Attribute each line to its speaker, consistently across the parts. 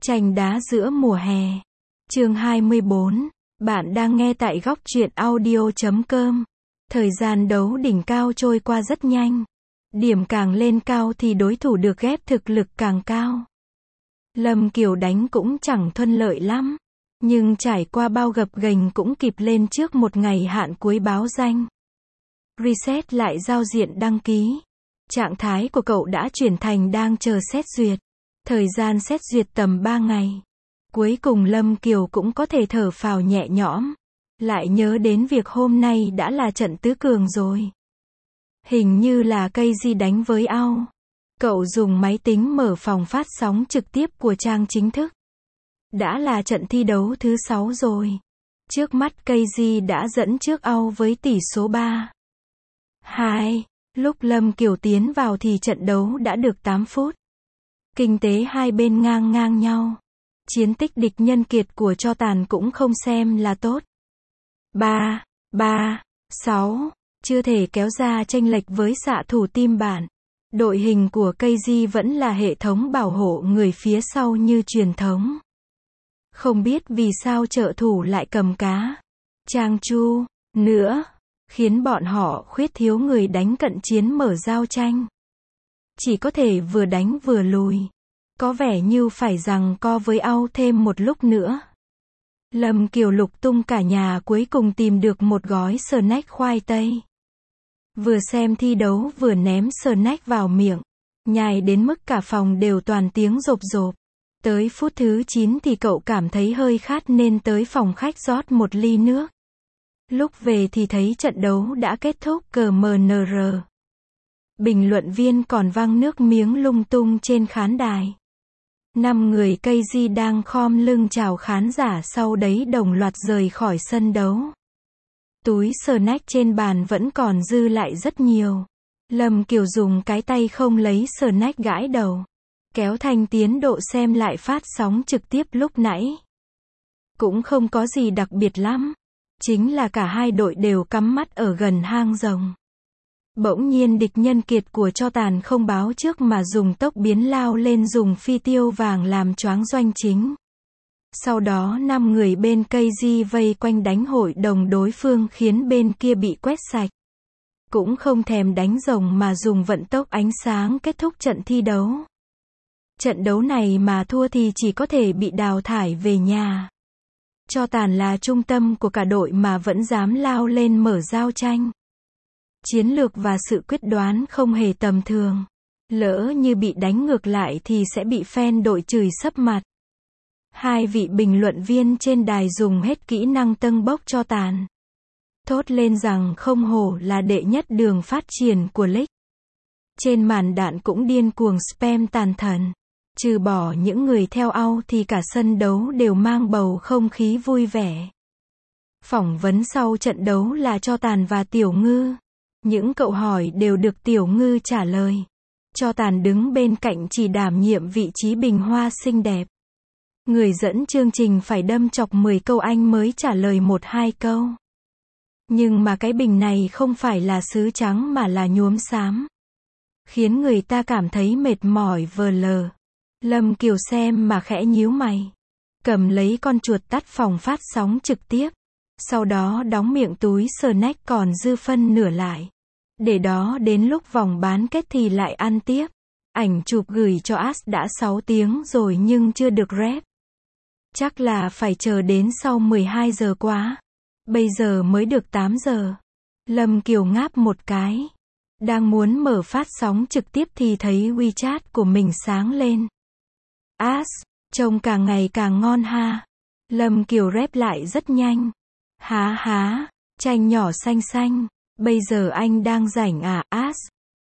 Speaker 1: Tranh đá giữa mùa hè. Chương 24. Bạn đang nghe tại góc truyện audio.com. Thời gian đấu đỉnh cao trôi qua rất nhanh. Điểm càng lên cao thì đối thủ được ghép thực lực càng cao. Lâm Kiều đánh cũng chẳng thuận lợi lắm. Nhưng trải qua bao gập ghềnh cũng kịp lên trước một ngày hạn cuối báo danh. Reset lại giao diện đăng ký. Trạng thái của cậu đã chuyển thành đang chờ xét duyệt. Thời gian xét duyệt tầm 3 ngày. Cuối cùng Lâm Kiều cũng có thể thở phào nhẹ nhõm. Lại nhớ đến việc hôm nay đã là trận tứ cường rồi. Hình như là KZ đánh với Ao. Cậu dùng máy tính mở phòng phát sóng trực tiếp của trang chính thức. Đã là trận thi đấu thứ 6 rồi. Trước mắt KZ đã dẫn trước Ao với tỷ số 3-2. Lúc Lâm Kiều tiến vào thì trận đấu đã được 8 phút. Kinh tế hai bên ngang ngang nhau. Chiến tích địch nhân kiệt của Cho Tàn cũng không xem là tốt. 3-6. Chưa thể kéo ra chênh lệch với xạ thủ team bạn. Đội hình của KZ vẫn là hệ thống bảo hộ người phía sau như truyền thống. Không biết vì sao trợ thủ lại cầm cá Trang Chu nữa, khiến bọn họ khuyết thiếu người đánh cận chiến mở giao tranh. Chỉ có thể vừa đánh vừa lùi. Có vẻ như phải giằng co với Ao thêm một lúc nữa. Lâm Kiều lục tung cả nhà cuối cùng tìm được một gói snack khoai tây. Vừa xem thi đấu vừa ném snack vào miệng. Nhai đến mức cả phòng đều toàn tiếng rộp rộp. Tới phút thứ 9 thì cậu cảm thấy hơi khát nên tới phòng khách rót một ly nước. Lúc về thì thấy trận đấu đã kết thúc CMNR. Bình luận viên còn văng nước miếng lung tung trên khán đài. 5 người KZ đang khom lưng chào khán giả, sau đấy đồng loạt rời khỏi sân đấu. Túi snack trên bàn vẫn còn dư lại rất nhiều. Lâm Kiều dùng cái tay không lấy snack gãi đầu. Kéo thành tiến độ xem lại phát sóng trực tiếp lúc nãy. Cũng không có gì đặc biệt lắm. Chính là cả hai đội đều cắm mắt ở gần hang rồng. Bỗng nhiên địch nhân kiệt của Cho Tàn không báo trước mà dùng tốc biến lao lên, dùng phi tiêu vàng làm choáng doanh chính. Sau đó 5 người bên KZ vây quanh đánh hội đồng đối phương khiến bên kia bị quét sạch. Cũng không thèm đánh rồng mà dùng vận tốc ánh sáng kết thúc trận thi đấu. Trận đấu này mà thua thì chỉ có thể bị đào thải về nhà. Cho Tàn là trung tâm của cả đội mà vẫn dám lao lên mở giao tranh. Chiến lược và sự quyết đoán không hề tầm thường. Lỡ như bị đánh ngược lại thì sẽ bị fan đội chửi sấp mặt. Hai vị bình luận viên trên đài dùng hết kỹ năng tâng bốc Cho Tàn. Thốt lên rằng không hổ là đệ nhất đường phát triển của league. Trên màn đạn cũng điên cuồng spam tàn thần. Trừ bỏ những người theo Ao thì cả sân đấu đều mang bầu không khí vui vẻ. Phỏng vấn sau trận đấu là Cho Tàn và Tiểu Ngư. Những câu hỏi đều được Tiểu Ngư trả lời. Cho Tàn đứng bên cạnh chỉ đảm nhiệm vị trí bình hoa xinh đẹp. Người dẫn chương trình phải đâm chọc 10 câu anh mới trả lời 1-2 câu. Nhưng mà cái bình này không phải là sứ trắng mà là nhuốm xám. Khiến người ta cảm thấy mệt mỏi vờ lờ. Lâm Kiều xem mà khẽ nhíu mày. Cầm lấy con chuột tắt phòng phát sóng trực tiếp. Sau đó đóng miệng túi snack còn dư phân nửa lại. Để đó đến lúc vòng bán kết thì lại ăn tiếp. Ảnh chụp gửi cho As đã 6 tiếng rồi nhưng chưa được rep. Chắc là phải chờ đến sau 12 giờ quá. Bây giờ mới được 8 giờ. Lâm Kiều ngáp một cái. Đang muốn mở phát sóng trực tiếp thì thấy WeChat của mình sáng lên. As, trông càng ngày càng ngon ha. Lâm Kiều rep lại rất nhanh. Há, tranh nhỏ xanh xanh. Bây giờ anh đang rảnh à, As?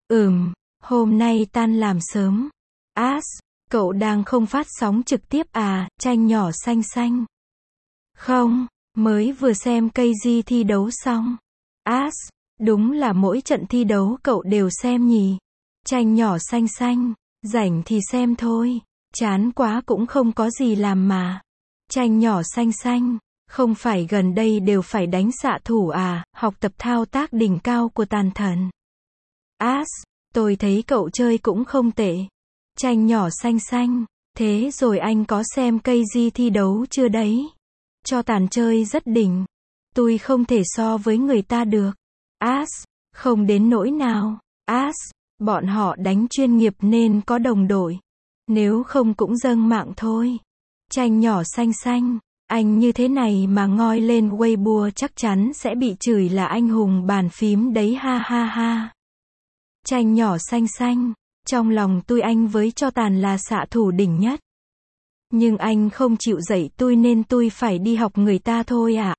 Speaker 1: Hôm nay tan làm sớm. As, cậu đang không phát sóng trực tiếp à, tranh nhỏ xanh xanh? Không, mới vừa xem KZ thi đấu xong. As, đúng là mỗi trận thi đấu cậu đều xem nhỉ? Tranh nhỏ xanh xanh, rảnh thì xem thôi. Chán quá cũng không có gì làm mà. Tranh nhỏ xanh xanh, không phải gần đây đều phải đánh xạ thủ à, học tập thao tác đỉnh cao của tàn thần. As, tôi thấy cậu chơi cũng không tệ. Tranh nhỏ xanh xanh, Thế rồi anh có xem KG thi đấu chưa đấy? Cho tàn chơi rất đỉnh. Tôi không thể so với người ta được. Không đến nỗi nào. Bọn họ đánh chuyên nghiệp nên có đồng đội. Nếu không cũng dâng mạng thôi. Tranh nhỏ xanh xanh. Anh như thế này mà ngoi lên Weibo chắc chắn sẽ bị chửi là anh hùng bàn phím đấy ha ha ha. Tranh nhỏ xanh xanh. Trong lòng tôi anh với cho tàn là xạ thủ đỉnh nhất. Nhưng anh không chịu dạy tôi nên tôi phải đi học người ta thôi à.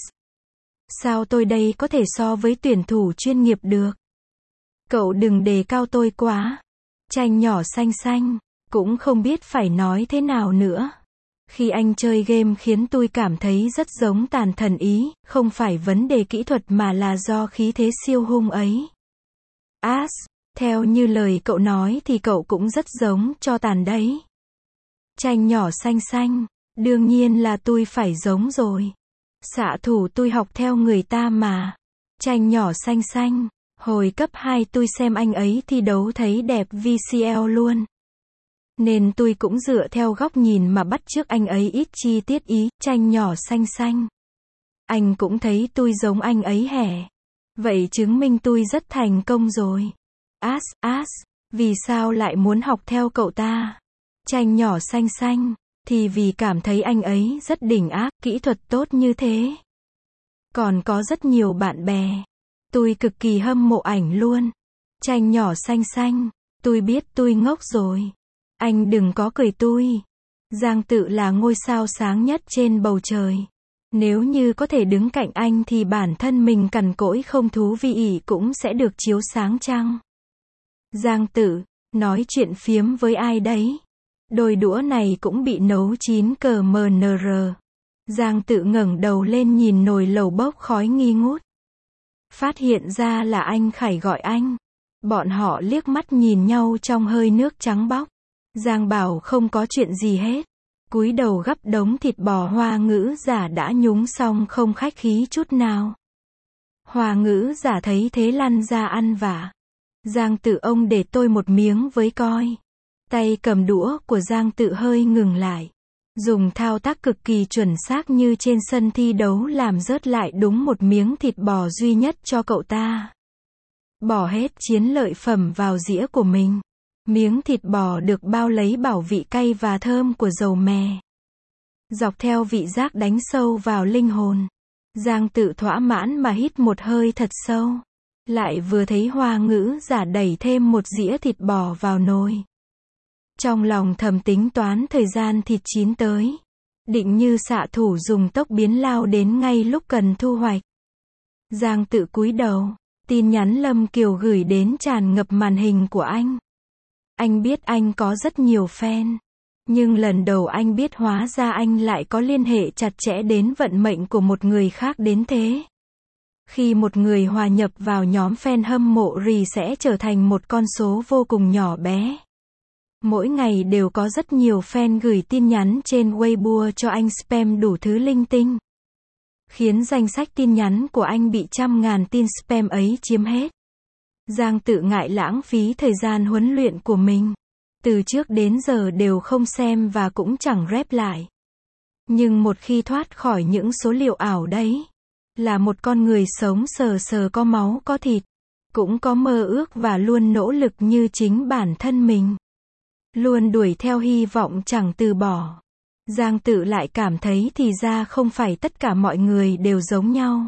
Speaker 1: Sao tôi đây có thể so với tuyển thủ chuyên nghiệp được? Cậu đừng đề cao tôi quá. Tranh nhỏ xanh xanh. Cũng không biết phải nói thế nào nữa. Khi anh chơi game khiến tôi cảm thấy rất giống Tàn Thần Ý, không phải vấn đề kỹ thuật mà là do khí thế siêu hung ấy. Theo như lời cậu nói thì cậu cũng rất giống cho tàn đấy. Tranh nhỏ xanh xanh. Đương nhiên là tôi phải giống rồi. Xạ thủ tôi học theo người ta mà. Tranh nhỏ xanh xanh. Hồi cấp 2 tôi xem anh ấy thi đấu thấy đẹp VCL luôn. Nên tôi cũng dựa theo góc nhìn mà bắt chước anh ấy ít chi tiết ý. Tranh nhỏ xanh xanh. Anh cũng thấy tôi giống anh ấy hẻ. Vậy chứng minh tôi rất thành công rồi. Vì sao lại muốn học theo cậu ta? Tranh nhỏ xanh xanh. Thì vì cảm thấy anh ấy rất đỉnh ác, kỹ thuật tốt như thế. Còn có rất nhiều bạn bè. Tôi cực kỳ hâm mộ ảnh luôn. Tranh nhỏ xanh xanh. Tôi biết tôi ngốc rồi. Anh đừng có cười tôi. Giang Tự là ngôi sao sáng nhất trên bầu trời. Nếu như có thể đứng cạnh anh thì bản thân mình cằn cỗi không thú vị cũng sẽ được chiếu sáng chăng? Giang Tự, nói chuyện phiếm với ai đấy? Đôi đũa này cũng bị nấu chín cờ MNR. Giang Tự ngẩng đầu lên nhìn nồi lẩu bốc khói nghi ngút. Phát hiện ra là anh Khải gọi anh. Bọn họ liếc mắt nhìn nhau trong hơi nước trắng bóc. Giang bảo không có chuyện gì hết. Cúi đầu gắp đống thịt bò Hoa Ngữ Giả đã nhúng xong không khách khí chút nào. Hoa Ngữ Giả thấy thế lăn ra ăn vả. Giang Tự ông để tôi một miếng với coi. Tay cầm đũa của Giang Tự hơi ngừng lại. Dùng thao tác cực kỳ chuẩn xác như trên sân thi đấu làm rớt lại đúng một miếng thịt bò duy nhất cho cậu ta. Bỏ hết chiến lợi phẩm vào dĩa của mình. Miếng thịt bò được bao lấy bảo vị cay và thơm của dầu mè. Dọc theo vị giác đánh sâu vào linh hồn. Giang Tự thỏa mãn mà hít một hơi thật sâu. Lại vừa thấy Hoa Ngữ Giả đẩy thêm một dĩa thịt bò vào nồi. Trong lòng thầm tính toán thời gian thịt chín tới. Định như xạ thủ dùng tốc biến lao đến ngay lúc cần thu hoạch. Giang Tự cúi đầu. Tin nhắn Lâm Kiều gửi đến tràn ngập màn hình của anh. Anh biết anh có rất nhiều fan. Nhưng lần đầu anh biết hóa ra anh lại có liên hệ chặt chẽ đến vận mệnh của một người khác đến thế. Khi một người hòa nhập vào nhóm fan hâm mộ sẽ trở thành một con số vô cùng nhỏ bé. Mỗi ngày đều có rất nhiều fan gửi tin nhắn trên Weibo cho anh spam đủ thứ linh tinh. Khiến danh sách tin nhắn của anh bị trăm ngàn tin spam ấy chiếm hết. Giang Tự ngại lãng phí thời gian huấn luyện của mình. Từ trước đến giờ đều không xem và cũng chẳng rep lại. Nhưng một khi thoát khỏi những số liệu ảo đấy, là một con người sống sờ sờ có máu có thịt, cũng có mơ ước và luôn nỗ lực như chính bản thân mình. Luôn đuổi theo hy vọng chẳng từ bỏ. Giang Tự lại cảm thấy thì ra không phải tất cả mọi người đều giống nhau.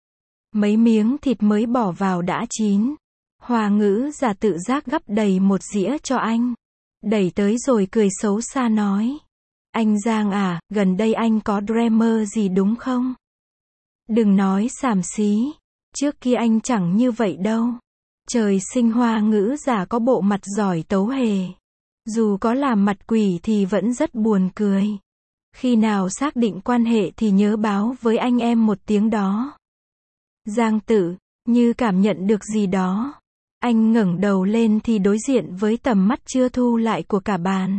Speaker 1: Mấy miếng thịt mới bỏ vào đã chín. Hoa Ngữ Giả tự giác gắp đầy một dĩa cho anh. Đẩy tới rồi cười xấu xa nói. Anh Giang à, gần đây anh có drama gì đúng không? Đừng nói xàm xí. Trước kia anh chẳng như vậy đâu. Trời sinh Hoa Ngữ Giả có bộ mặt giỏi tấu hề. Dù có làm mặt quỷ thì vẫn rất buồn cười. Khi nào xác định quan hệ thì nhớ báo với anh em một tiếng đó. Giang Tự, như cảm nhận được gì đó. Anh ngẩng đầu lên thì đối diện với tầm mắt chưa thu lại của cả bàn.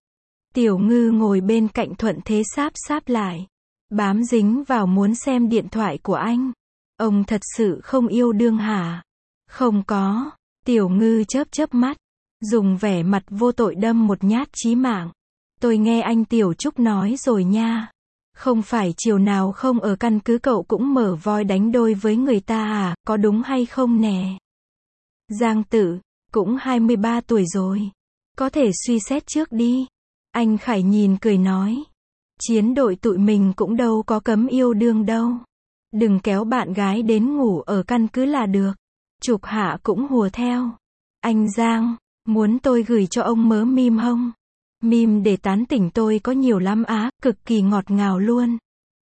Speaker 1: Tiểu Ngư ngồi bên cạnh thuận thế sáp sáp lại. Bám dính vào muốn xem điện thoại của anh. Ông thật sự không yêu đương hả? Không có. Tiểu Ngư chớp chớp mắt. Dùng vẻ mặt vô tội đâm một nhát chí mạng. Tôi nghe anh Tiểu Trúc nói rồi nha. Không phải chiều nào không ở căn cứ cậu cũng mở voi đánh đôi với người ta à, có đúng hay không nè? Giang Tự, cũng 23 tuổi rồi. Có thể suy xét trước đi. Anh Khải nhìn cười nói. Chiến đội tụi mình cũng đâu có cấm yêu đương đâu. Đừng kéo bạn gái đến ngủ ở căn cứ là được. Trục Hạ cũng hùa theo. Anh Giang, muốn tôi gửi cho ông mớ meme không? Meme để tán tỉnh tôi có nhiều lắm á, cực kỳ ngọt ngào luôn.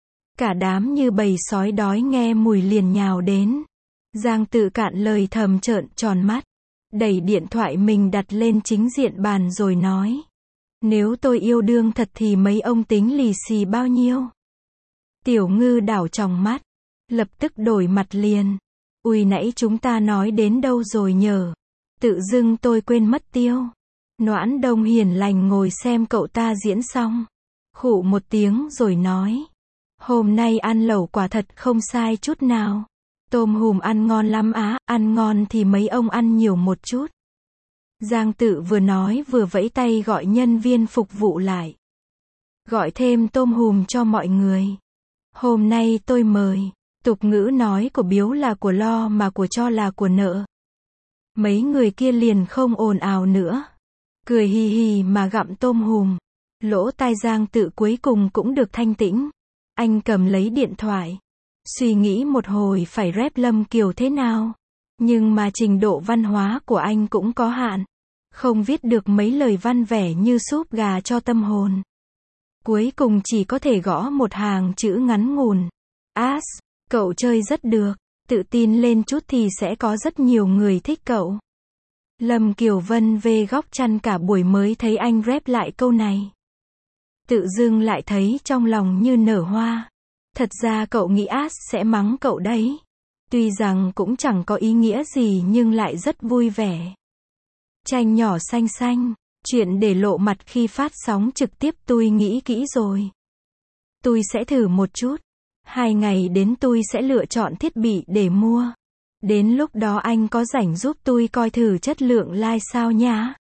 Speaker 1: Cả đám như bầy sói đói nghe mùi liền nhào đến. Giang Tự cạn lời thầm trợn tròn mắt. Đẩy điện thoại mình đặt lên chính diện bàn rồi nói. Nếu tôi yêu đương thật thì mấy ông tính lì xì bao nhiêu? Tiểu Ngư đảo tròng mắt. Lập tức đổi mặt liền. Ui nãy chúng ta nói đến đâu rồi nhở? Tự dưng tôi quên mất tiêu. Noãn Đông hiền lành ngồi xem cậu ta diễn xong. Khụ một tiếng rồi nói. Hôm nay ăn lẩu quả thật không sai chút nào. Tôm hùm ăn ngon lắm á, ăn ngon thì mấy ông ăn nhiều một chút. Giang Tự vừa nói vừa vẫy tay gọi nhân viên phục vụ lại. Gọi thêm tôm hùm cho mọi người. Hôm nay tôi mời. Tục ngữ nói của biếu là của lo mà của cho là của nợ. Mấy người kia liền không ồn ào nữa. Cười hì hì mà gặm tôm hùm. Lỗ tai Giang Tự cuối cùng cũng được thanh tĩnh. Anh cầm lấy điện thoại. Suy nghĩ một hồi phải rap Lâm Kiều thế nào. Nhưng mà trình độ văn hóa của anh cũng có hạn. Không viết được mấy lời văn vẻ như súp gà cho tâm hồn. Cuối cùng chỉ có thể gõ một hàng chữ ngắn ngủn. As, cậu chơi rất được. Tự tin lên chút thì sẽ có rất nhiều người thích cậu. Lâm Kiều Vân về góc chăn cả buổi mới thấy anh rap lại câu này. Tự dưng lại thấy trong lòng như nở hoa. Thật ra cậu nghĩ As sẽ mắng cậu đấy. Tuy rằng cũng chẳng có ý nghĩa gì nhưng lại rất vui vẻ. Tranh nhỏ xanh xanh. Chuyện để lộ mặt khi phát sóng trực tiếp tôi nghĩ kỹ rồi. Tôi sẽ thử một chút. 2 ngày đến tôi sẽ lựa chọn thiết bị để mua. Đến lúc đó anh có rảnh giúp tôi coi thử chất lượng like sao nhá.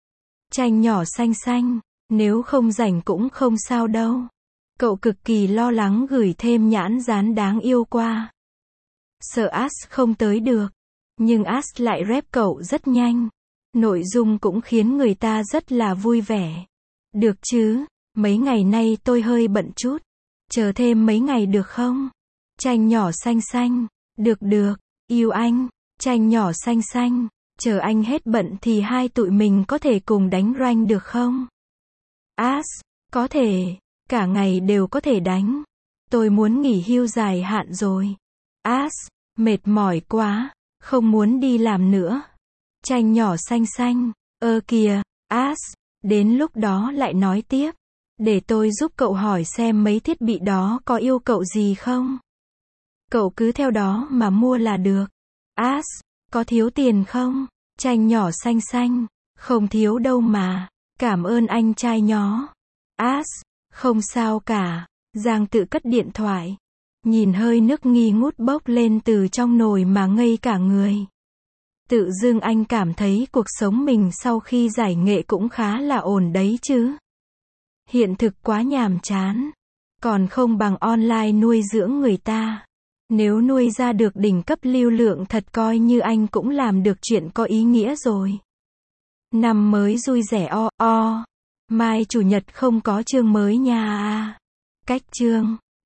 Speaker 1: Tranh nhỏ xanh xanh. Nếu không rảnh cũng không sao đâu. Cậu cực kỳ lo lắng gửi thêm nhãn dán đáng yêu qua. Sợ As không tới được. Nhưng As lại rep cậu rất nhanh. Nội dung cũng khiến người ta rất là vui vẻ. Được chứ, mấy ngày nay tôi hơi bận chút. Chờ thêm mấy ngày được không? Tranh nhỏ xanh xanh. Được được, yêu anh. Tranh nhỏ xanh xanh. Chờ anh hết bận thì hai tụi mình có thể cùng đánh rank được không? As, có thể. Cả ngày đều có thể đánh. Tôi muốn nghỉ hưu dài hạn rồi. As, mệt mỏi quá. Không muốn đi làm nữa. Tranh nhỏ xanh xanh. Kìa, As, đến lúc đó lại nói tiếp. Để tôi giúp cậu hỏi xem mấy thiết bị đó có yêu cầu gì không. Cậu cứ theo đó mà mua là được. As, có thiếu tiền không? Tranh nhỏ xanh xanh. Không thiếu đâu mà. Cảm ơn anh trai nhó. As, không sao cả. Giang Tự cất điện thoại. Nhìn hơi nước nghi ngút bốc lên từ trong nồi mà ngây cả người. Tự dưng anh cảm thấy cuộc sống mình sau khi giải nghệ cũng khá là ổn đấy chứ. Hiện thực quá nhàm chán. Còn không bằng online nuôi dưỡng người ta. Nếu nuôi ra được đỉnh cấp lưu lượng thật coi như anh cũng làm được chuyện có ý nghĩa rồi. Năm mới vui vẻ o. Mai chủ nhật không có chương mới nha. Cách chương.